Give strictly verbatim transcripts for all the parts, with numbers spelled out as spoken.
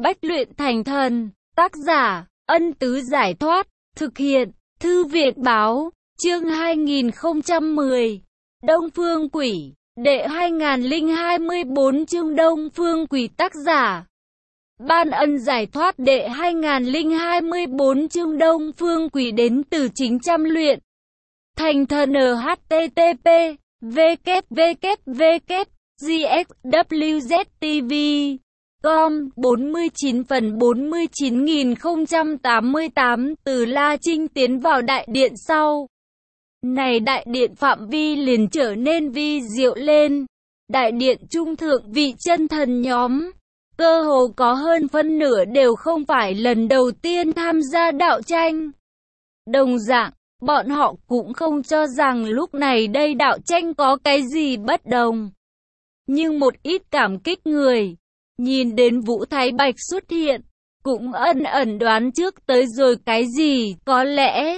Bách luyện thành thần. Tác giả, Ân Tứ Giải Thoát. Thực hiện, Thư viện Báo. Chương hai nghìn không trăm mười. Đông Phương Quỷ. Đệ hai nghìn hai mươi bốn chương Đông Phương Quỷ. Tác giả, Ban Ân Giải Thoát. Đệ hai nghìn hai mươi bốn chương Đông Phương Quỷ đến từ chính trăm luyện thành thần. Http www gxwztv com bốn mươi chín phần bốn mươi chín nghìn không trăm tám mươi tám. Từ La Trinh tiến vào đại điện sau này, đại điện phạm vi liền trở nên vi diệu lên. Đại điện trung thượng vị chân thần nhóm, cơ hồ có hơn phân nửa đều không phải lần đầu tiên tham gia đạo tranh. Đồng dạng, bọn họ cũng không cho rằng lúc này đây đạo tranh có cái gì bất đồng. Nhưng một ít cảm kích người, nhìn đến Vũ Thái Bạch xuất hiện, cũng ẩn ẩn đoán trước tới rồi cái gì. Có lẽ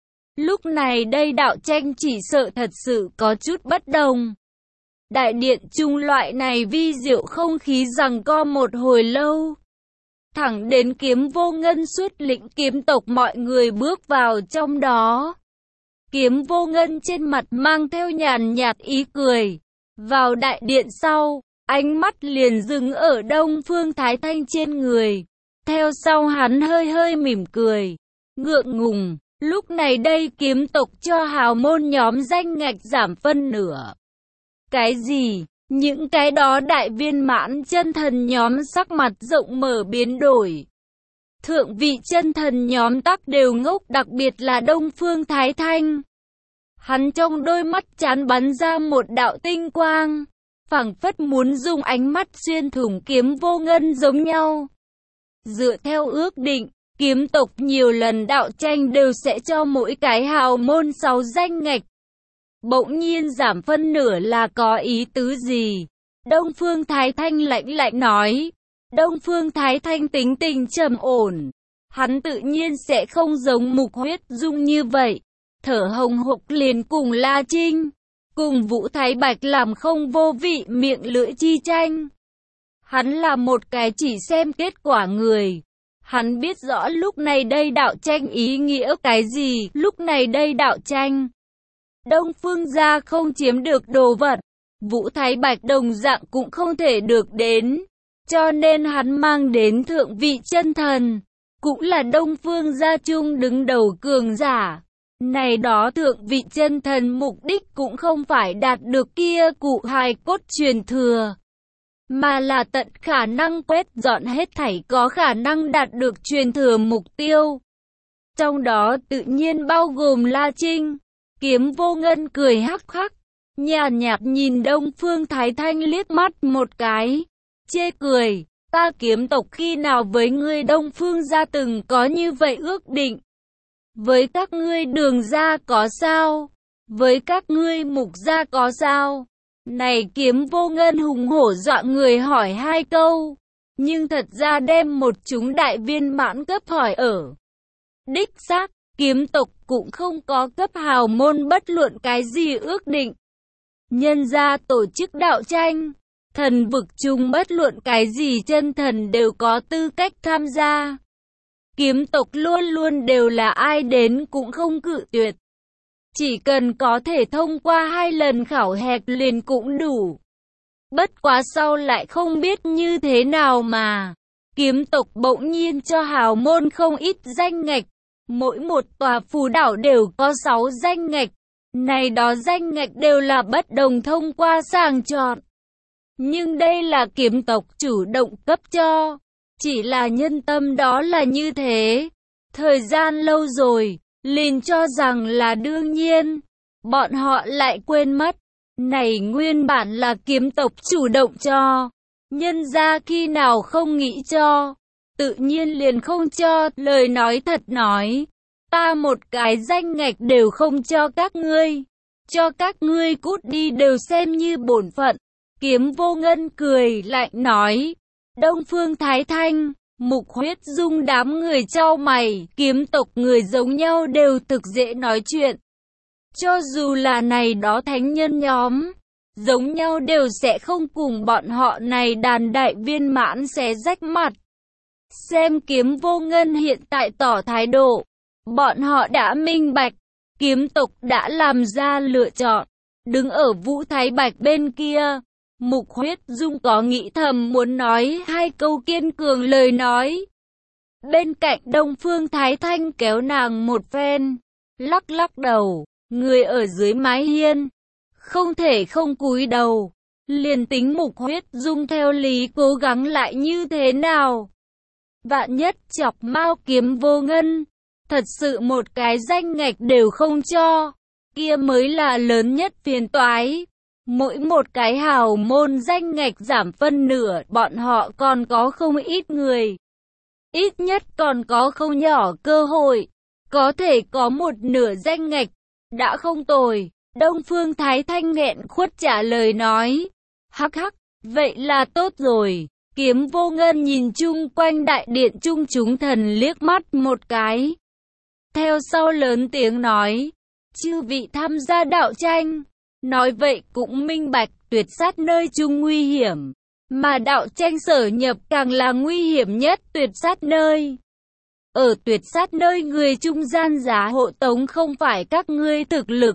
lúc này đây đạo tranh chỉ sợ thật sự có chút bất đồng. Đại điện trung loại này vi diệu không khí giằng co một hồi lâu, thẳng đến Kiếm Vô Ngân xuất lĩnh kiếm tộc mọi người bước vào trong đó. Kiếm Vô Ngân trên mặt mang theo nhàn nhạt ý cười. Vào đại điện sau, ánh mắt liền dừng ở Đông Phương Thái Thanh trên người. Theo sau hắn hơi hơi mỉm cười, ngượng ngùng. Lúc này đây kiếm tộc cho hào môn nhóm danh ngạch giảm phân nửa. Cái gì? Những cái đó đại viên mãn chân thần nhóm sắc mặt rộng mở biến đổi. Thượng vị chân thần nhóm tắc đều ngốc, đặc biệt là Đông Phương Thái Thanh. Hắn trong đôi mắt chán bắn ra một đạo tinh quang, phảng phất muốn dùng ánh mắt xuyên thủng Kiếm Vô Ngân giống nhau. Dựa theo ước định, kiếm tộc nhiều lần đạo tranh đều sẽ cho mỗi cái hào môn sáu danh ngạch. Bỗng nhiên giảm phân nửa là có ý tứ gì? Đông Phương Thái Thanh lạnh lạnh nói. Đông Phương Thái Thanh tính tình trầm ổn, hắn tự nhiên sẽ không giống Mục Huyết Dung như vậy, thở hồng hộc liền cùng La Trinh, cùng Vũ Thái Bạch làm không vô vị miệng lưỡi chi tranh. Hắn là một cái chỉ xem kết quả người. Hắn biết rõ lúc này đây đạo tranh ý nghĩa cái gì. Lúc này đây đạo tranh, Đông Phương gia không chiếm được đồ vật, Vũ Thái Bạch đồng dạng cũng không thể được đến. Cho nên hắn mang đến thượng vị chân thần, cũng là Đông Phương gia chung đứng đầu cường giả. Này đó thượng vị chân thần mục đích cũng không phải đạt được kia cụ hài cốt truyền thừa, mà là tận khả năng quét dọn hết thảy có khả năng đạt được truyền thừa mục tiêu. Trong đó tự nhiên bao gồm La Trinh. Kiếm Vô Ngân cười hắc hắc, nhàn nhạt nhìn Đông Phương Thái Thanh liếc mắt một cái, chê cười. Ta kiếm tộc khi nào với ngươi Đông Phương gia từng có như vậy ước định? Với các ngươi Đường gia có sao? Với các ngươi Mục gia có sao? Này Kiếm Vô Ngân hùng hổ dọa người hỏi hai câu, nhưng thật ra đem một chúng đại viên mãn cấp hỏi ở. Đích xác, kiếm tộc cũng không có cấp hào môn bất luận cái gì ước định. Nhân gia tổ chức đạo tranh, thần vực chung bất luận cái gì chân thần đều có tư cách tham gia. Kiếm tộc luôn luôn đều là ai đến cũng không cự tuyệt. Chỉ cần có thể thông qua hai lần khảo hạch liền cũng đủ. Bất quá sau lại không biết như thế nào mà kiếm tộc bỗng nhiên cho hào môn không ít danh ngạch. Mỗi một tòa phù đảo đều có sáu danh ngạch. Này đó danh ngạch đều là bất đồng thông qua sàng chọn. Nhưng đây là kiếm tộc chủ động cấp cho. Chỉ là nhân tâm đó là như thế. Thời gian lâu rồi, liền cho rằng là đương nhiên. Bọn họ lại quên mất. Này nguyên bản là kiếm tộc chủ động cho. Nhân ra khi nào không nghĩ cho, tự nhiên liền không cho. Lời nói thật nói, ta một cái danh ngạch đều không cho các ngươi. Cho các ngươi cút đi đều xem như bổn phận. Kiếm Vô Ngân cười lạnh nói. Đông Phương Thái Thanh, Mục Huyết Dung đám người chau mày. Kiếm tộc người giống nhau đều thực dễ nói chuyện. Cho dù là này đó thánh nhân nhóm, giống nhau đều sẽ không cùng bọn họ này đàn đại viên mãn xé rách mặt. Xem Kiếm Vô Ngân hiện tại tỏ thái độ. Bọn họ đã minh bạch, kiếm tộc đã làm ra lựa chọn. Đứng ở Vũ Thái Bạch bên kia, Mục Huyết Dung có nghĩ thầm muốn nói hai câu kiên cường lời nói. Bên cạnh Đông Phương Thái Thanh kéo nàng một phen, lắc lắc đầu, người ở dưới mái hiên, không thể không cúi đầu. Liền tính Mục Huyết Dung theo lý cố gắng lại như thế nào, vạn nhất chọc Mao Kiếm Vô Ngân, thật sự một cái danh ngạch đều không cho, kia mới là lớn nhất phiền toái. Mỗi một cái hào môn danh ngạch giảm phân nửa, bọn họ còn có không ít người. Ít nhất còn có không nhỏ cơ hội, có thể có một nửa danh ngạch, đã không tồi. Đông Phương Thái Thanh nghẹn khuất trả lời nói, hắc hắc, vậy là tốt rồi. Kiếm Vô Ngân nhìn chung quanh đại điện trung chúng thần liếc mắt một cái. Theo sau lớn tiếng nói, chư vị tham gia đạo tranh, nói vậy cũng minh bạch tuyệt sát nơi chung nguy hiểm, mà đạo tranh sở nhập càng là nguy hiểm nhất tuyệt sát nơi. Ở tuyệt sát nơi người trung gian giá hộ tống không phải các ngươi thực lực,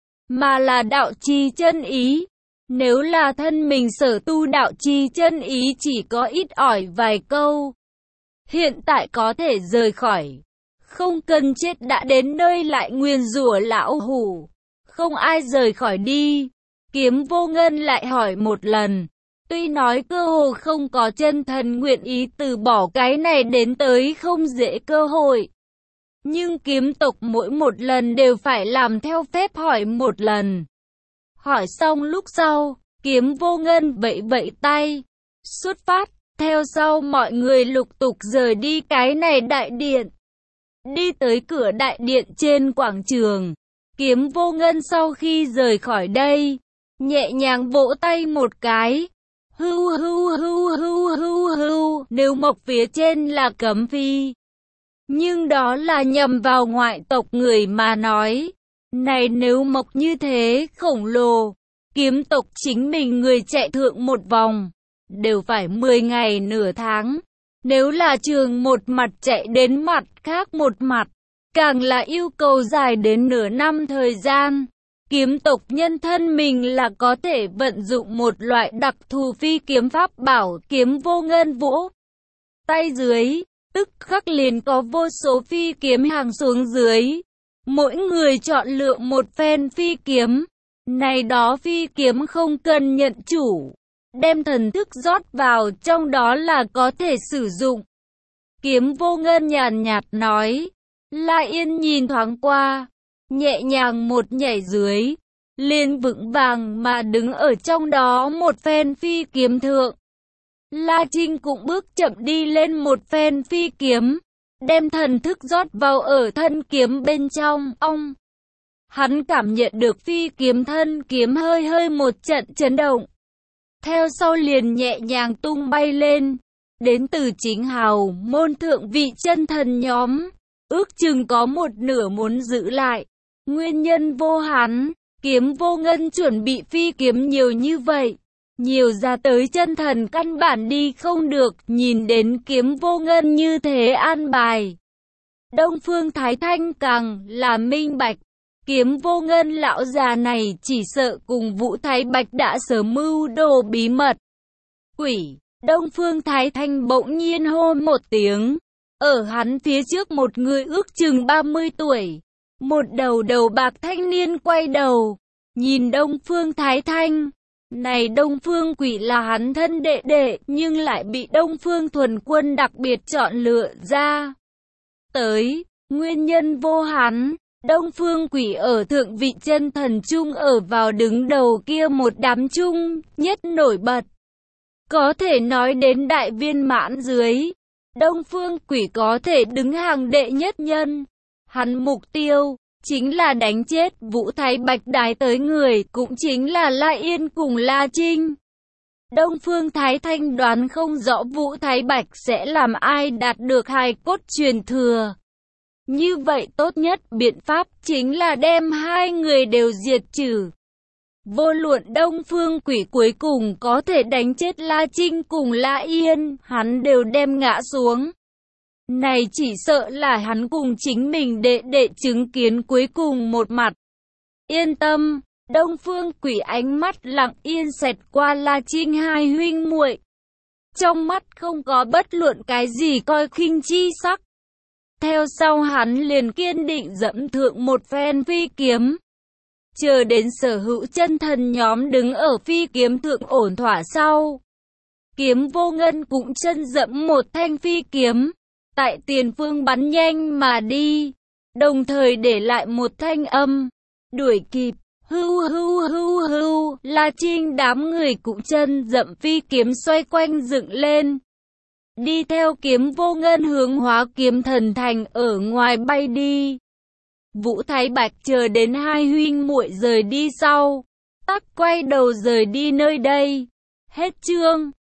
mà là đạo trì chân ý. Nếu là thân mình sở tu đạo trì chân ý chỉ có ít ỏi vài câu, hiện tại có thể rời khỏi, không cần chết đã đến nơi lại nguyền rủa lão hủ, không ai rời khỏi đi. Kiếm Vô Ngân lại hỏi một lần, tuy nói cơ hồ không có chân thần nguyện ý từ bỏ cái này đến tới không dễ cơ hội, nhưng kiếm tộc mỗi một lần đều phải làm theo phép hỏi một lần. Hỏi xong lúc sau, Kiếm Vô Ngân vẫy vẫy tay, xuất phát, theo sau mọi người lục tục rời đi cái này đại điện. Đi tới cửa đại điện trên quảng trường, Kiếm Vô Ngân sau khi rời khỏi đây, nhẹ nhàng vỗ tay một cái. Hưu hưu hưu hưu hưu hưu, nếu mộc phía trên là cấm phi, nhưng đó là nhằm vào ngoại tộc người mà nói. Này nếu mộc như thế khổng lồ, kiếm tộc chính mình người chạy thượng một vòng, đều phải mười ngày nửa tháng. Nếu là trường một mặt chạy đến mặt khác một mặt, càng là yêu cầu dài đến nửa năm thời gian. Kiếm tộc nhân thân mình là có thể vận dụng một loại đặc thù phi kiếm pháp bảo. Kiếm Vô Ngân vỗ tay dưới, tức khắc liền có vô số phi kiếm hàng xuống dưới. Mỗi người chọn lựa một phen phi kiếm. Này đó phi kiếm không cần nhận chủ, đem thần thức rót vào trong đó là có thể sử dụng. Kiếm Vô Ngân nhàn nhạt nói. La Yên nhìn thoáng qua, nhẹ nhàng một nhảy dưới, liền vững vàng mà đứng ở trong đó một phen phi kiếm thượng. La Trinh cũng bước chậm đi lên một phen phi kiếm, đem thần thức rót vào ở thân kiếm bên trong. Ông, hắn cảm nhận được phi kiếm thân kiếm hơi hơi một trận chấn động, theo sau liền nhẹ nhàng tung bay lên. Đến từ chính hào môn thượng vị chân thần nhóm, ước chừng có một nửa muốn giữ lại. Nguyên nhân vô hắn, Kiếm Vô Ngân chuẩn bị phi kiếm nhiều như vậy, nhiều ra tới chân thần căn bản đi không được. Nhìn đến Kiếm Vô Ngân như thế an bài, Đông Phương Thái Thanh càng là minh bạch, Kiếm Vô Ngân lão già này chỉ sợ cùng Vũ Thái Bạch đã sớm mưu đồ bí mật. Quỷ! Đông Phương Thái Thanh bỗng nhiên hô một tiếng. Ở hắn phía trước một người ước chừng ba mươi tuổi, một đầu đầu bạc thanh niên quay đầu, nhìn Đông Phương Thái Thanh. Này Đông Phương Quỷ là hắn thân đệ đệ, nhưng lại bị Đông Phương Thuần Quân đặc biệt chọn lựa ra. Tới, nguyên nhân vô hắn, Đông Phương Quỷ ở thượng vị chân thần trung ở vào đứng đầu kia một đám chung, nhất nổi bật. Có thể nói đến đại viên mãn dưới, Đông Phương Quỷ có thể đứng hàng đệ nhất nhân. Hắn mục tiêu chính là đánh chết Vũ Thái Bạch đái tới người, cũng chính là La Yên cùng La Trinh. Đông Phương Thái Thanh đoán không rõ Vũ Thái Bạch sẽ làm ai đạt được hài cốt truyền thừa. Như vậy tốt nhất biện pháp chính là đem hai người đều diệt trừ. Vô luận Đông Phương Quỷ cuối cùng có thể đánh chết La Trinh cùng La Yên, hắn đều đem ngã xuống. Này chỉ sợ là hắn cùng chính mình đệ đệ chứng kiến cuối cùng một mặt. Yên tâm, Đông Phương Quỷ ánh mắt lặng yên xẹt qua La Trinh hai huynh muội. Trong mắt không có bất luận cái gì coi khinh chi sắc. Theo sau hắn liền kiên định dẫm thượng một phen phi kiếm. Chờ đến sở hữu chân thần nhóm đứng ở phi kiếm thượng ổn thỏa sau. Kiếm Vô Ngân cũng chân dẫm một thanh phi kiếm. Tại tiền phương bắn nhanh mà đi. Đồng thời để lại một thanh âm. Đuổi kịp. Hưu hưu hưu hưu. La Trinh đám người cũng chân dẫm phi kiếm xoay quanh dựng lên. Đi theo kiếm Vô Ngân hướng Hóa Kiếm Thần Thành ở ngoài bay đi. Vũ Thái Bạch chờ đến hai huynh muội rời đi sau, tắc quay đầu rời đi nơi đây. Hết chương.